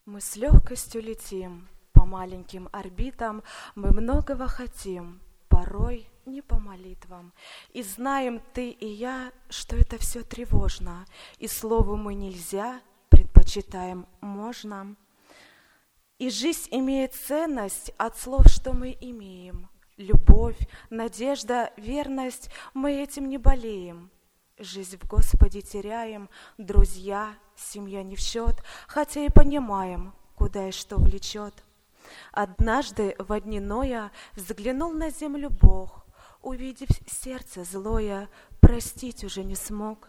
Мы с легкостью летим по маленьким орбитам, мы многого хотим, порой не по молитвам. И знаем ты и я, что это все тревожно, и слову мы нельзя, предпочитаем можно. И жизнь имеет ценность от слов, что мы имеем. Любовь, надежда, верность, мы этим не болеем. Жизнь в Господе теряем, друзья, семья не в счет, хотя и понимаем, куда и что влечет. Однажды во дни Ноя взглянул на землю Бог, увидев сердце злое, простить уже не смог.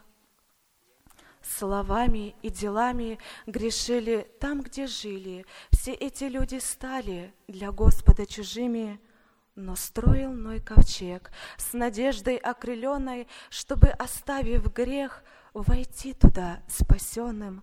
Словами и делами грешили там, где жили, все эти люди стали для Господа чужими. Но строил Ной ковчег с надеждой окрыленной, чтобы, оставив грех, войти туда спасенным.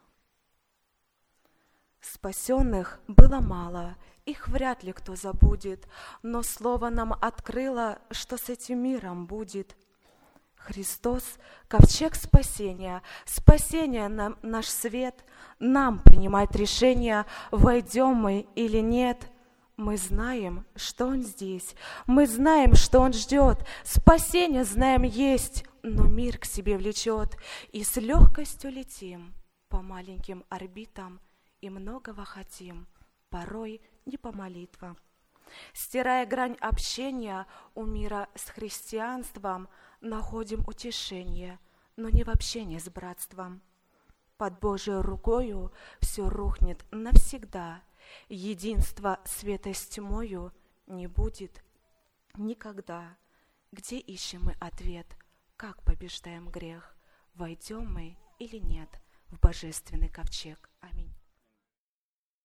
Спасенных было мало, их вряд ли кто забудет, но слово нам открыло, что с этим миром будет. Христос — ковчег спасения, спасение нам наш свет, нам принимать решение, войдем мы или нет. Мы знаем, что Он здесь, мы знаем, что Он ждет, спасение знаем есть, но мир к себе влечет, и с легкостью летим по маленьким орбитам, и многого хотим, порой не по молитвам. Стирая грань общения у мира с христианством, находим утешение, но не в общении с братством. Под Божией рукою все рухнет навсегда, единства света с тьмою не будет никогда. Где ищем мы ответ, как побеждаем грех, войдем мы или нет в божественный ковчег? Аминь.